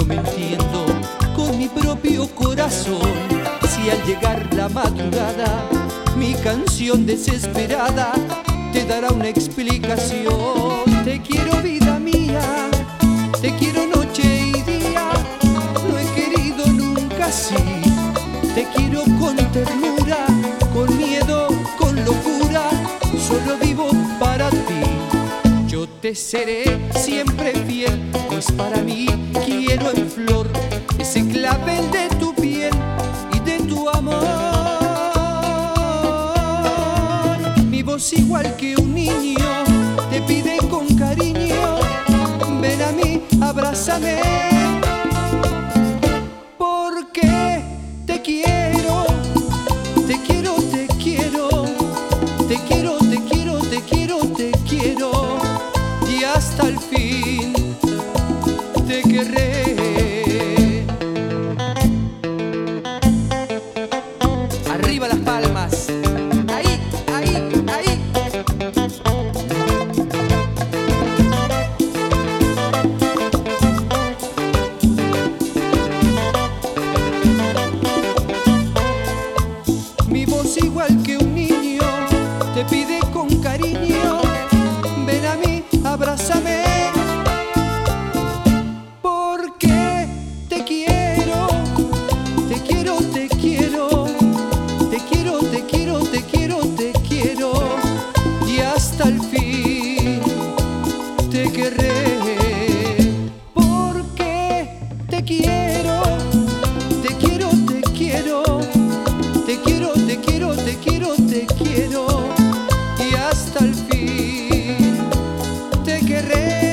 me entiendo con mi propio corazón. Si al llegar la madrugada mi canción desesperada te dará una explicación. Te quiero, vida mía, te quiero noche y día. No he querido nunca así. Te quiero con ternura, con miedo, con locura. Solo vivo para ti. Yo te seré siempre fiel, pues para mí quiero en flor ese clavel de tu piel y de tu amor. Mi voz igual que un niño te pide con cariño: ven a mí, abrázame, porque te quiero, te quiero, te quiero, te quiero, te quiero, te quiero, te quiero, y hasta el fin te querré. Arriba las palmas, ahí, ahí, ahí. Mi voz igual que un niño te pide con cariño: ven a mí, abrázame, porque te quiero, te quiero, te quiero, te quiero, te quiero, te quiero, te quiero, y hasta el fin te querré. Porque te quiero, te quiero, te quiero, te quiero, te quiero, te quiero, te quiero, y hasta el fin te querré.